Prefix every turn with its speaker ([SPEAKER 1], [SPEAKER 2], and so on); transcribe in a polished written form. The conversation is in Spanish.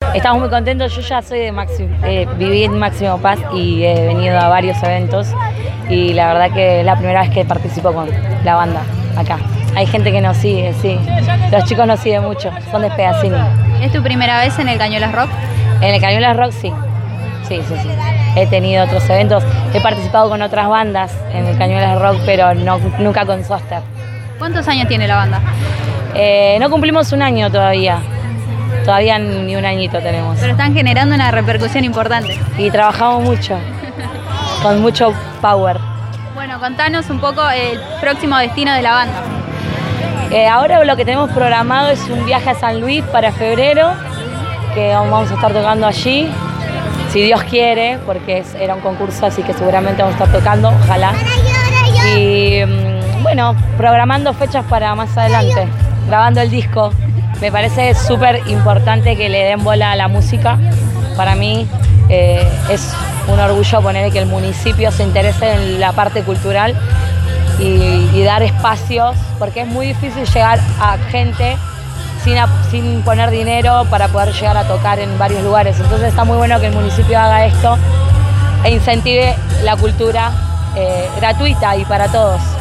[SPEAKER 1] Estamos muy contentos. Yo ya soy de viví en Máximo Paz y he venido a varios eventos y la verdad que es la primera vez que participo con la banda acá. Hay gente que nos sigue, sí. Los chicos nos siguen mucho, son de Pedacini.
[SPEAKER 2] ¿Es tu primera vez en el Cañuelas Rock?
[SPEAKER 1] En el Cañuelas Rock sí. Sí. He tenido otros eventos, he participado con otras bandas en el Cañuelas Rock, pero nunca con Soster.
[SPEAKER 2] ¿Cuántos años tiene la banda?
[SPEAKER 1] No cumplimos un año todavía ni un añito tenemos.
[SPEAKER 2] Pero están generando una repercusión importante.
[SPEAKER 1] Y trabajamos mucho, con mucho power.
[SPEAKER 2] Bueno, contanos un poco el próximo destino de la banda.
[SPEAKER 1] Ahora lo que tenemos programado es un viaje a San Luis para febrero, que vamos a estar tocando allí, si Dios quiere, porque era un concurso, así que seguramente vamos a estar tocando, ojalá. Y bueno, programando fechas para más adelante, grabando el disco. Me parece súper importante que le den bola a la música. Para mí es un orgullo poner que el municipio se interese en la parte cultural y dar espacios, porque es muy difícil llegar a gente sin poner dinero para poder llegar a tocar en varios lugares. Entonces está muy bueno que el municipio haga esto e incentive la cultura gratuita y para todos.